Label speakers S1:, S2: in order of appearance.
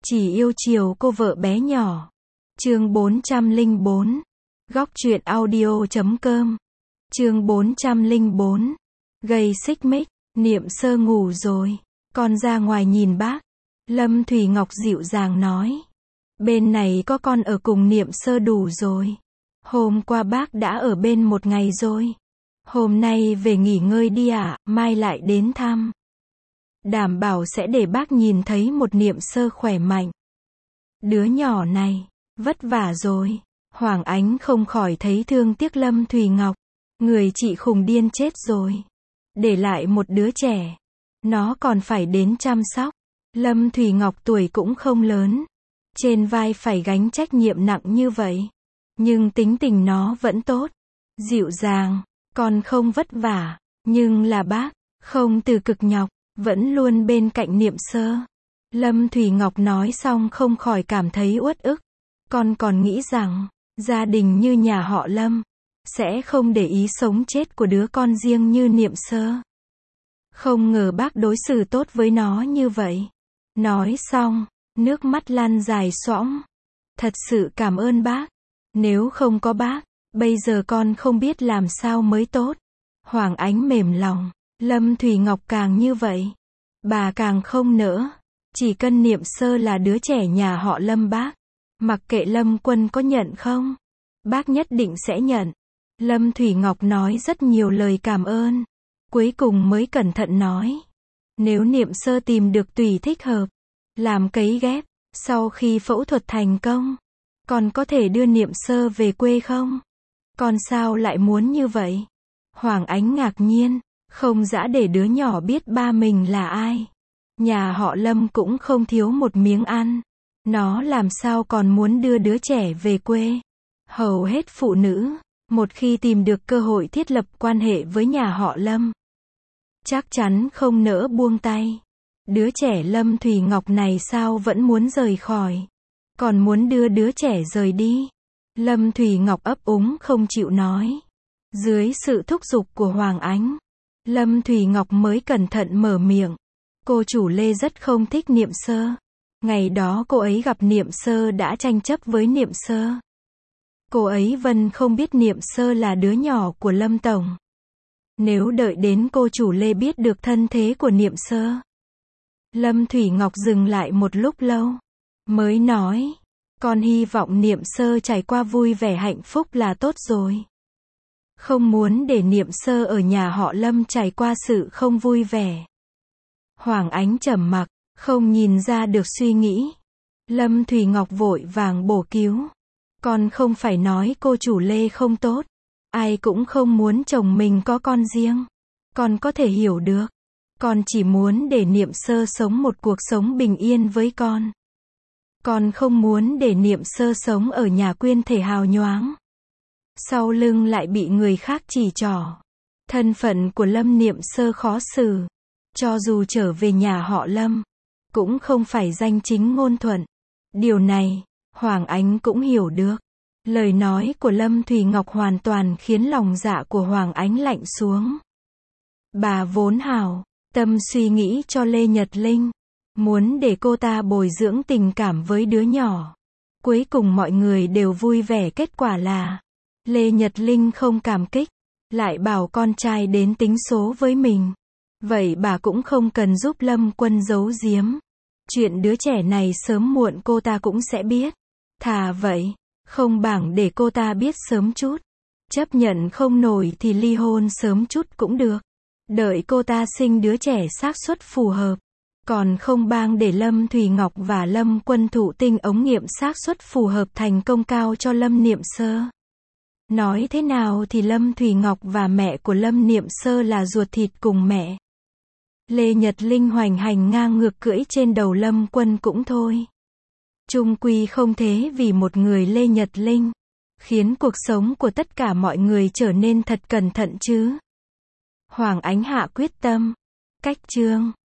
S1: Chỉ yêu chiều cô vợ bé nhỏ. Chương 404. Góc truyện audio.com. Chương 404. Gây xích mích. Niệm Sơ ngủ rồi. Con ra ngoài nhìn bác. Lâm Thủy Ngọc dịu dàng nói. Bên này có con ở cùng Niệm Sơ đủ rồi. Hôm qua bác đã ở bên một ngày rồi. Hôm nay về nghỉ ngơi đi ạ, mai lại đến thăm. Đảm bảo sẽ để bác nhìn thấy một Niệm Sơ khỏe mạnh. Đứa nhỏ này, vất vả rồi. Hoàng Ánh không khỏi thấy thương tiếc Lâm Thủy Ngọc. Người chị khùng điên chết rồi. Để lại một đứa trẻ. Nó còn phải đến chăm sóc. Lâm Thủy Ngọc tuổi cũng không lớn. Trên vai phải gánh trách nhiệm nặng như vậy. Nhưng tính tình nó vẫn tốt. Dịu dàng, còn không vất vả. Nhưng là bác, không từ cực nhọc, vẫn luôn bên cạnh Niệm Sơ. Lâm Thủy Ngọc nói xong không khỏi cảm thấy uất ức. Con còn nghĩ rằng, gia đình như nhà họ Lâm, sẽ không để ý sống chết của đứa con riêng như Niệm Sơ. Không ngờ bác đối xử tốt với nó như vậy. Nói xong, nước mắt lăn dài xoõng. Thật sự cảm ơn bác. Nếu không có bác, bây giờ con không biết làm sao mới tốt. Hoàng Ánh mềm lòng. Lâm Thủy Ngọc càng như vậy. Bà càng không nỡ. Chỉ cần Niệm Sơ là đứa trẻ nhà họ Lâm bác. Mặc kệ Lâm Quân có nhận không, bác nhất định sẽ nhận. Lâm Thủy Ngọc nói rất nhiều lời cảm ơn. Cuối cùng mới cẩn thận nói. Nếu Niệm Sơ tìm được tùy thích hợp, làm cấy ghép, sau khi phẫu thuật thành công, con có thể đưa Niệm Sơ về quê không? Con sao lại muốn như vậy? Hoàng Ánh ngạc nhiên, không dã để đứa nhỏ biết ba mình là ai. Nhà họ Lâm cũng không thiếu một miếng ăn. Nó làm sao còn muốn đưa đứa trẻ về quê? Hầu hết phụ nữ, một khi tìm được cơ hội thiết lập quan hệ với nhà họ Lâm, chắc chắn không nỡ buông tay. Đứa trẻ Lâm Thủy Ngọc này sao vẫn muốn rời khỏi? Còn muốn đưa đứa trẻ rời đi? Lâm Thủy Ngọc ấp úng không chịu nói. Dưới sự thúc giục của Hoàng Ánh, Lâm Thủy Ngọc mới cẩn thận mở miệng. Cô chủ Lê rất không thích Niệm Sơ. Ngày đó cô ấy gặp Niệm Sơ đã tranh chấp với Niệm Sơ. Cô ấy vẫn không biết Niệm Sơ là đứa nhỏ của Lâm Tổng. Nếu đợi đến cô chủ Lê biết được thân thế của Niệm Sơ. Lâm Thủy Ngọc dừng lại một lúc lâu. Mới nói. Con hy vọng Niệm Sơ trải qua vui vẻ hạnh phúc là tốt rồi. Không muốn để Niệm Sơ ở nhà họ Lâm trải qua sự không vui vẻ. Hoàng Ánh trầm mặc, không nhìn ra được suy nghĩ. Lâm Thủy Ngọc vội vàng bổ cứu. Con không phải nói cô chủ Lê không tốt. Ai cũng không muốn chồng mình có con riêng. Con có thể hiểu được. Con chỉ muốn để Niệm Sơ sống một cuộc sống bình yên với con. Con không muốn để Niệm Sơ sống ở nhà quyên thể hào nhoáng. Sau lưng lại bị người khác chỉ trỏ. Thân phận của Lâm Niệm Sơ khó xử. Cho dù trở về nhà họ Lâm, cũng không phải danh chính ngôn thuận. Điều này, Hoàng Ánh cũng hiểu được. Lời nói của Lâm Thủy Ngọc hoàn toàn khiến lòng dạ của Hoàng Ánh lạnh xuống. Bà vốn hảo tâm suy nghĩ cho Lê Nhật Linh, muốn để cô ta bồi dưỡng tình cảm với đứa nhỏ. Cuối cùng mọi người đều vui vẻ, kết quả là Lê Nhật Linh không cảm kích, lại bảo con trai đến tính số với mình. Vậy bà cũng không cần giúp Lâm Quân giấu giếm. Chuyện đứa trẻ này sớm muộn cô ta cũng sẽ biết. Thà vậy, không bằng để cô ta biết sớm chút. Chấp nhận không nổi thì ly hôn sớm chút cũng được. Đợi cô ta sinh đứa trẻ xác suất phù hợp. Còn không bằng để Lâm Thủy Ngọc và Lâm Quân thụ tinh ống nghiệm xác suất phù hợp thành công cao cho Lâm Niệm Sơ. Nói thế nào thì Lâm Thủy Ngọc và mẹ của Lâm Niệm Sơ là ruột thịt cùng mẹ. Lê Nhật Linh hoành hành ngang ngược cưỡi trên đầu Lâm Quân cũng thôi. Chung quy không thế vì một người Lê Nhật Linh, khiến cuộc sống của tất cả mọi người trở nên thật cẩn thận chứ. Hoàng Ánh hạ quyết tâm. Cách chương